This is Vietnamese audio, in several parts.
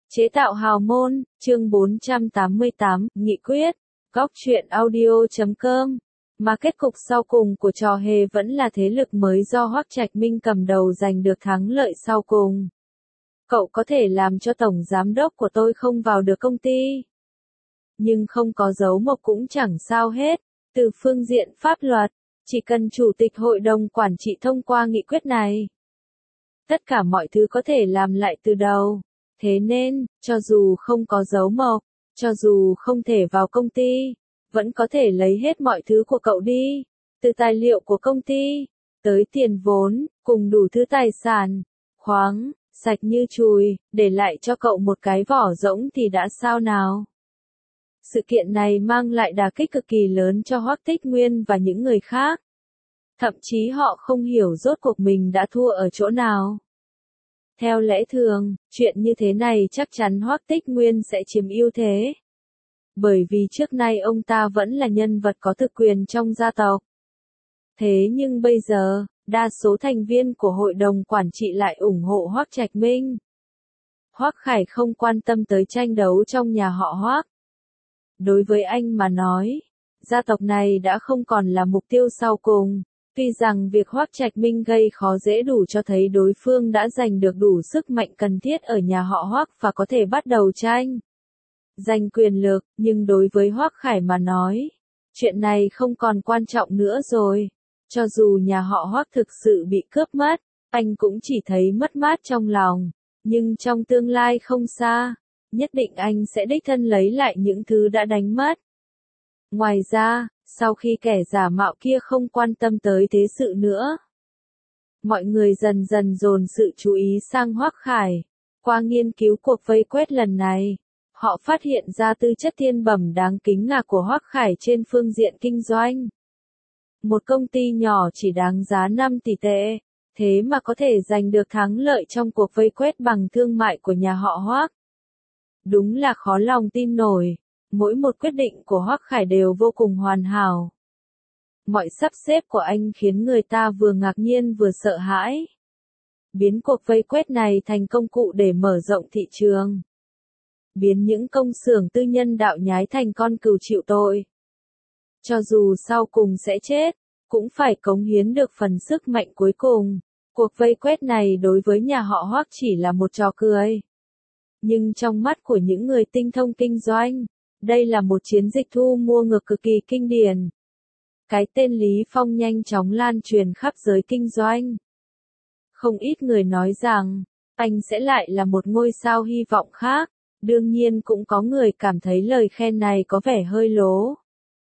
Chế tạo hào môn, chương 488, nghị quyết, góc truyện audio.com. Mà kết cục sau cùng của trò hề vẫn là thế lực mới do Hoắc Trạch Minh cầm đầu giành được thắng lợi sau cùng. Cậu có thể làm cho tổng giám đốc của tôi không vào được công ty. Nhưng không có dấu mộc cũng chẳng sao hết. Từ phương diện pháp luật, chỉ cần chủ tịch hội đồng quản trị thông qua nghị quyết này, tất cả mọi thứ có thể làm lại từ đầu. Thế nên, cho dù không có dấu mộc, cho dù không thể vào công ty, vẫn có thể lấy hết mọi thứ của cậu đi. Từ tài liệu của công ty, tới tiền vốn, cùng đủ thứ tài sản, khoáng, sạch như chùi, để lại cho cậu một cái vỏ rỗng thì đã sao nào. Sự kiện này mang lại đả kích cực kỳ lớn cho Hoắc Tích Nguyên và những người khác. Thậm chí họ không hiểu rốt cuộc mình đã thua ở chỗ nào. Theo lẽ thường, chuyện như thế này chắc chắn Hoắc Tích Nguyên sẽ chiếm ưu thế. Bởi vì trước nay ông ta vẫn là nhân vật có thực quyền trong gia tộc. Thế nhưng bây giờ, đa số thành viên của hội đồng quản trị lại ủng hộ Hoắc Trạch Minh. Hoắc Khải không quan tâm tới tranh đấu trong nhà họ Hoắc. Đối với anh mà nói, gia tộc này đã không còn là mục tiêu sau cùng. Tuy rằng việc Hoắc Trạch Minh gây khó dễ đủ cho thấy đối phương đã giành được đủ sức mạnh cần thiết ở nhà họ Hoắc và có thể bắt đầu tranh giành quyền lực, nhưng đối với Hoắc Khải mà nói, chuyện này không còn quan trọng nữa rồi. Cho dù nhà họ Hoắc thực sự bị cướp mất, anh cũng chỉ thấy mất mát trong lòng, nhưng trong tương lai không xa, nhất định anh sẽ đích thân lấy lại những thứ đã đánh mất. Ngoài ra, sau khi kẻ giả mạo kia không quan tâm tới thế sự nữa, mọi người dần dần dồn sự chú ý sang Hoắc Khải. Qua nghiên cứu cuộc vây quét lần này, họ phát hiện ra tư chất thiên bẩm đáng kính ngạc của Hoắc Khải trên phương diện kinh doanh. Một công ty nhỏ chỉ đáng giá 5 tỷ tệ, thế mà có thể giành được thắng lợi trong cuộc vây quét bằng thương mại của nhà họ Hoắc. Đúng là khó lòng tin nổi. Mỗi một quyết định của Hoắc Khải đều vô cùng hoàn hảo. Mọi sắp xếp của anh khiến người ta vừa ngạc nhiên vừa sợ hãi. Biến cuộc vây quét này thành công cụ để mở rộng thị trường. Biến những công xưởng tư nhân đạo nhái thành con cừu chịu tội. Cho dù sau cùng sẽ chết, cũng phải cống hiến được phần sức mạnh cuối cùng. Cuộc vây quét này đối với nhà họ Hoắc chỉ là một trò cười. Nhưng trong mắt của những người tinh thông kinh doanh, đây là một chiến dịch thu mua ngược cực kỳ kinh điển. Cái tên Lý Phong nhanh chóng lan truyền khắp giới kinh doanh. Không ít người nói rằng, anh sẽ lại là một ngôi sao hy vọng khác. Đương nhiên cũng có người cảm thấy lời khen này có vẻ hơi lố.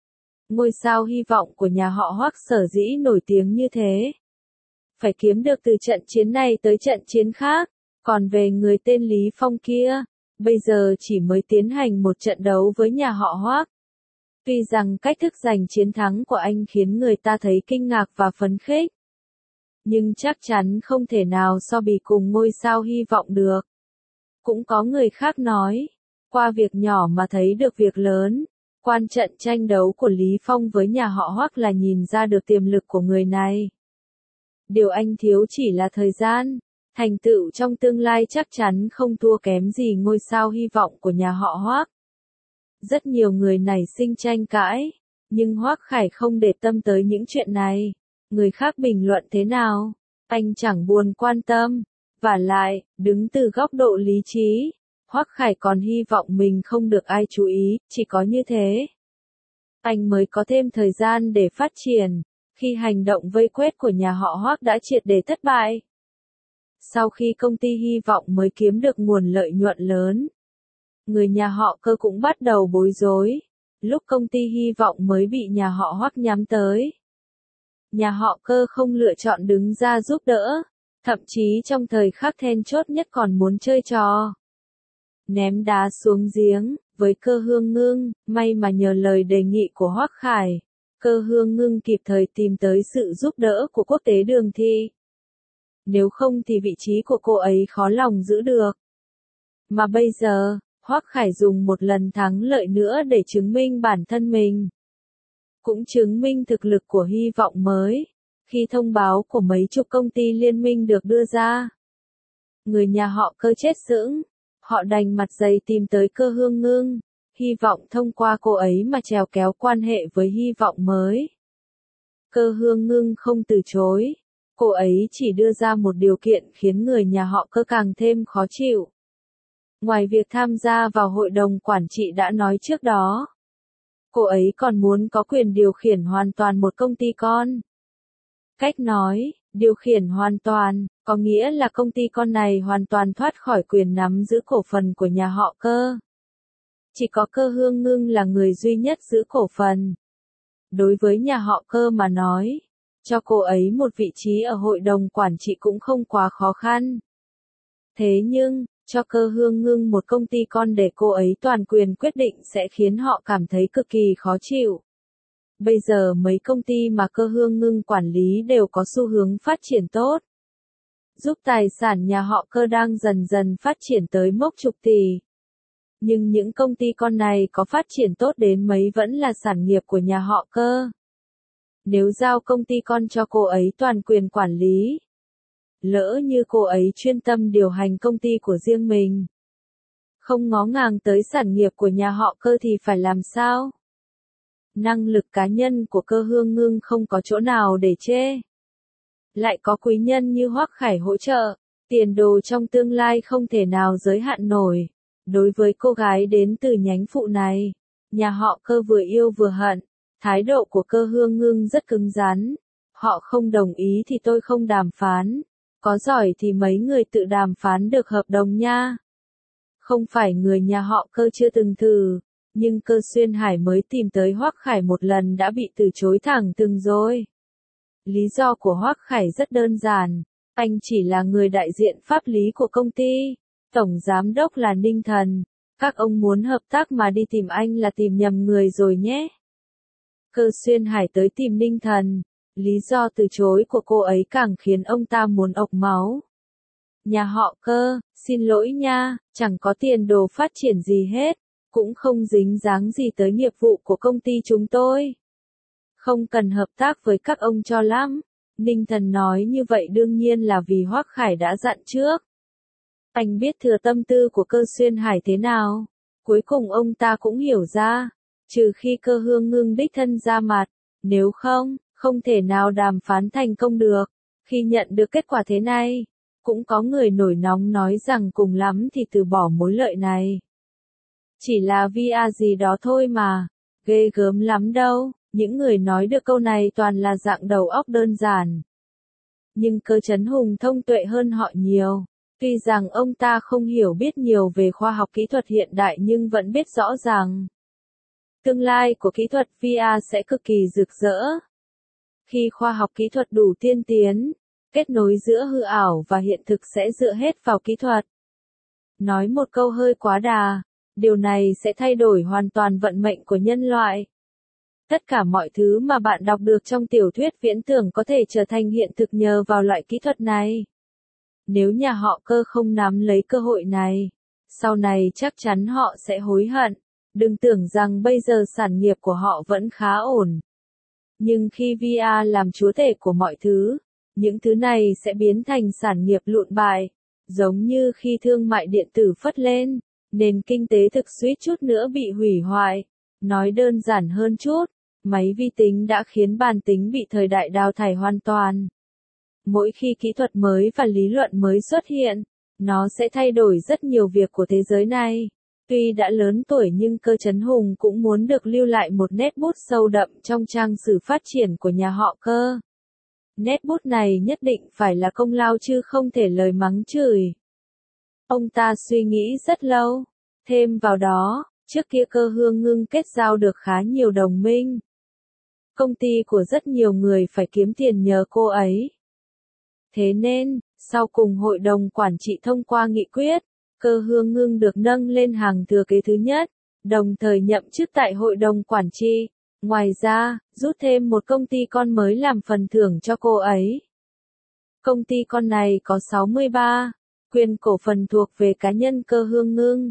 Ngôi sao hy vọng của nhà họ Hoắc sở dĩ nổi tiếng như thế, phải kiếm được từ trận chiến này tới trận chiến khác. Còn về người tên Lý Phong kia, bây giờ chỉ mới tiến hành một trận đấu với nhà họ Hoắc. Tuy rằng cách thức giành chiến thắng của anh khiến người ta thấy kinh ngạc và phấn khích, nhưng chắc chắn không thể nào so bì cùng ngôi sao hy vọng được. Cũng có người khác nói, qua việc nhỏ mà thấy được việc lớn. Quan trận tranh đấu của Lý Phong với nhà họ Hoắc là nhìn ra được tiềm lực của người này. Điều anh thiếu chỉ là thời gian. Thành tựu trong tương lai chắc chắn không thua kém gì ngôi sao hy vọng của nhà họ Hoắc. Rất nhiều người nảy sinh tranh cãi, nhưng Hoắc Khải không để tâm tới những chuyện này. Người khác bình luận thế nào, anh chẳng buồn quan tâm. Vả lại, đứng từ góc độ lý trí, Hoắc Khải còn hy vọng mình không được ai chú ý, chỉ có như thế, anh mới có thêm thời gian để phát triển. Khi hành động vây quét của nhà họ Hoắc đã triệt để thất bại, sau khi công ty hy vọng mới kiếm được nguồn lợi nhuận lớn, người nhà họ Cơ cũng bắt đầu bối rối. Lúc công ty hy vọng mới bị nhà họ Hoắc nhắm tới, nhà họ Cơ không lựa chọn đứng ra giúp đỡ, thậm chí trong thời khắc then chốt nhất còn muốn chơi trò ném đá xuống giếng với Cơ Hương Ngưng. May mà nhờ lời đề nghị của Hoắc Khải, Cơ Hương Ngưng kịp thời tìm tới sự giúp đỡ của Quốc tế Đường Thi. Nếu không thì vị trí của cô ấy khó lòng giữ được. Mà bây giờ, Hoắc Khải dùng một lần thắng lợi nữa để chứng minh bản thân mình. Cũng chứng minh thực lực của hy vọng mới. Khi thông báo của mấy chục công ty liên minh được đưa ra, người nhà họ Cơ chết sững. Họ đành mặt dày tìm tới Cơ Hương Ngưng, hy vọng thông qua cô ấy mà trèo kéo quan hệ với hy vọng mới. Cơ Hương Ngưng không từ chối, cô ấy chỉ đưa ra một điều kiện khiến người nhà họ Cơ càng thêm khó chịu. Ngoài việc tham gia vào hội đồng quản trị đã nói trước đó, cô ấy còn muốn có quyền điều khiển hoàn toàn một công ty con. Cách nói, điều khiển hoàn toàn, có nghĩa là công ty con này hoàn toàn thoát khỏi quyền nắm giữ cổ phần của nhà họ Cơ. Chỉ có Cơ Hương Ngưng là người duy nhất giữ cổ phần. Đối với nhà họ Cơ mà nói, cho cô ấy một vị trí ở hội đồng quản trị cũng không quá khó khăn. Thế nhưng, cho Cơ Hương Ngưng một công ty con để cô ấy toàn quyền quyết định sẽ khiến họ cảm thấy cực kỳ khó chịu. Bây giờ mấy công ty mà Cơ Hương Ngưng quản lý đều có xu hướng phát triển tốt, giúp tài sản nhà họ Cơ đang dần dần phát triển tới mốc chục tỷ. Nhưng những công ty con này có phát triển tốt đến mấy vẫn là sản nghiệp của nhà họ Cơ. Nếu giao công ty con cho cô ấy toàn quyền quản lý, lỡ như cô ấy chuyên tâm điều hành công ty của riêng mình, không ngó ngàng tới sản nghiệp của nhà họ Cơ thì phải làm sao? Năng lực cá nhân của Cơ Hương Ngưng không có chỗ nào để chê. Lại có quý nhân như Hoắc Khải hỗ trợ, tiền đồ trong tương lai không thể nào giới hạn nổi. Đối với cô gái đến từ nhánh phụ này, nhà họ Cơ vừa yêu vừa hận, thái độ của Cơ Hương Ngưng rất cứng rắn. Họ không đồng ý thì tôi không đàm phán, có giỏi thì mấy người tự đàm phán được hợp đồng nha. Không phải người nhà họ Cơ chưa từng thử, nhưng Cơ Xuyên Hải mới tìm tới Hoắc Khải một lần đã bị từ chối thẳng thừng rồi. Lý do của Hoắc Khải rất đơn giản, anh chỉ là người đại diện pháp lý của công ty, tổng giám đốc là Ninh Thần, các ông muốn hợp tác mà đi tìm anh là tìm nhầm người rồi nhé. Cơ Xuyên Hải tới tìm Ninh Thần, lý do từ chối của cô ấy càng khiến ông ta muốn ộc máu. Nhà họ Cơ, xin lỗi nha, chẳng có tiền đồ phát triển gì hết, cũng không dính dáng gì tới nghiệp vụ của công ty chúng tôi. Không cần hợp tác với các ông cho lắm. Ninh Thần nói như vậy đương nhiên là vì Hoắc Khải đã dặn trước. Anh biết thừa tâm tư của Cơ Xuyên Hải thế nào. Cuối cùng ông ta cũng hiểu ra, trừ khi Cơ Hương Ngưng đích thân ra mặt, nếu không, không thể nào đàm phán thành công được. Khi nhận được kết quả thế này, cũng có người nổi nóng nói rằng cùng lắm thì từ bỏ mối lợi này. Chỉ là VR gì đó thôi mà, ghê gớm lắm đâu. Những người nói được câu này toàn là dạng đầu óc đơn giản. Nhưng Cơ Chấn Hùng thông tuệ hơn họ nhiều. Tuy rằng ông ta không hiểu biết nhiều về khoa học kỹ thuật hiện đại nhưng vẫn biết rõ rằng tương lai của kỹ thuật VR sẽ cực kỳ rực rỡ. Khi khoa học kỹ thuật đủ tiên tiến, kết nối giữa hư ảo và hiện thực sẽ dựa hết vào kỹ thuật. Nói một câu hơi quá đà, điều này sẽ thay đổi hoàn toàn vận mệnh của nhân loại. Tất cả mọi thứ mà bạn đọc được trong tiểu thuyết viễn tưởng có thể trở thành hiện thực nhờ vào loại kỹ thuật này. Nếu nhà họ Cơ không nắm lấy cơ hội này, sau này chắc chắn họ sẽ hối hận. Đừng tưởng rằng bây giờ sản nghiệp của họ vẫn khá ổn. Nhưng khi VR làm chúa tể của mọi thứ, những thứ này sẽ biến thành sản nghiệp lụn bại. Giống như khi thương mại điện tử phất lên, nền kinh tế thực suýt chút nữa bị hủy hoại. Nói đơn giản hơn chút, máy vi tính đã khiến bàn tính bị thời đại đào thải hoàn toàn. Mỗi khi kỹ thuật mới và lý luận mới xuất hiện, nó sẽ thay đổi rất nhiều việc của thế giới này. Tuy đã lớn tuổi nhưng Cơ Chấn Hùng cũng muốn được lưu lại một nét bút sâu đậm trong trang sử phát triển của nhà họ Cơ. Nét bút này nhất định phải là công lao chứ không thể lời mắng chửi. Ông ta suy nghĩ rất lâu. Thêm vào đó, trước kia Cơ Hương Ngưng kết giao được khá nhiều đồng minh. Công ty của rất nhiều người phải kiếm tiền nhờ cô ấy. Thế nên, sau cùng hội đồng quản trị thông qua nghị quyết, Cơ Hương Ngưng được nâng lên hàng thừa kế thứ nhất, đồng thời nhậm chức tại hội đồng quản trị. Ngoài ra, rút thêm một công ty con mới làm phần thưởng cho cô ấy. Công ty con này có 63 quyền cổ phần thuộc về cá nhân Cơ Hương Ngưng,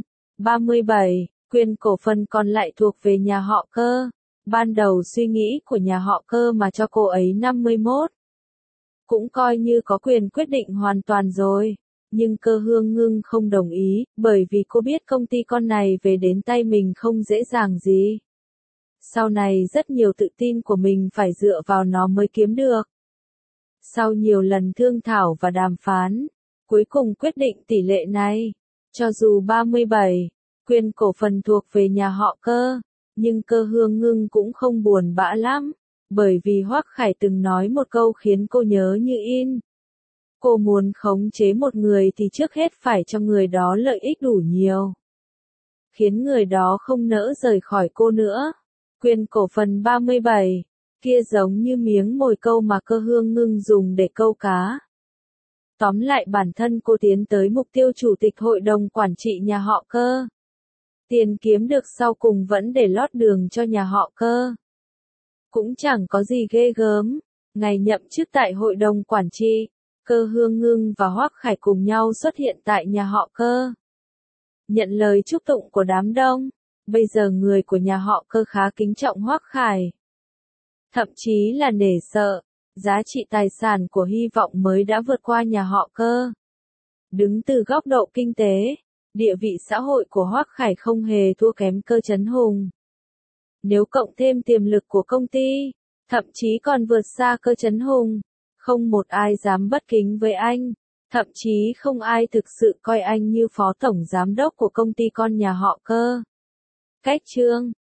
37 quyền cổ phần còn lại thuộc về nhà họ Cơ. Ban đầu suy nghĩ của nhà họ Cơ mà cho cô ấy 51. Cũng coi như có quyền quyết định hoàn toàn rồi. Nhưng Cơ Hương Ngưng không đồng ý, bởi vì cô biết công ty con này về đến tay mình không dễ dàng gì. Sau này rất nhiều tự tin của mình phải dựa vào nó mới kiếm được. Sau nhiều lần thương thảo và đàm phán, cuối cùng quyết định tỷ lệ này. Cho dù 37, quyền cổ phần thuộc về nhà họ Cơ, nhưng Cơ Hương Ngưng cũng không buồn bã lắm, bởi vì Hoắc Khải từng nói một câu khiến cô nhớ như in. Cô muốn khống chế một người thì trước hết phải cho người đó lợi ích đủ nhiều, khiến người đó không nỡ rời khỏi cô nữa. Quyền cổ phần 37, kia giống như miếng mồi câu mà Cơ Hương Ngưng dùng để câu cá. Tóm lại bản thân cô tiến tới mục tiêu chủ tịch hội đồng quản trị nhà họ Cơ. Tiền kiếm được sau cùng vẫn để lót đường cho nhà họ Cơ. Cũng chẳng có gì ghê gớm. Ngày nhậm chức tại hội đồng quản trị, Cơ Hương Ngưng và Hoắc Khải cùng nhau xuất hiện tại nhà họ Cơ. Nhận lời chúc tụng của đám đông, bây giờ người của nhà họ Cơ khá kính trọng Hoắc Khải. Thậm chí là nể sợ, giá trị tài sản của Hy vọng mới đã vượt qua nhà họ Cơ. Đứng từ góc độ kinh tế, địa vị xã hội của Hoắc Khải không hề thua kém Cơ Chấn Hùng. Nếu cộng thêm tiềm lực của công ty, thậm chí còn vượt xa Cơ Chấn Hùng, không một ai dám bất kính với anh, thậm chí không ai thực sự coi anh như phó tổng giám đốc của công ty con nhà họ Cơ. Cách chương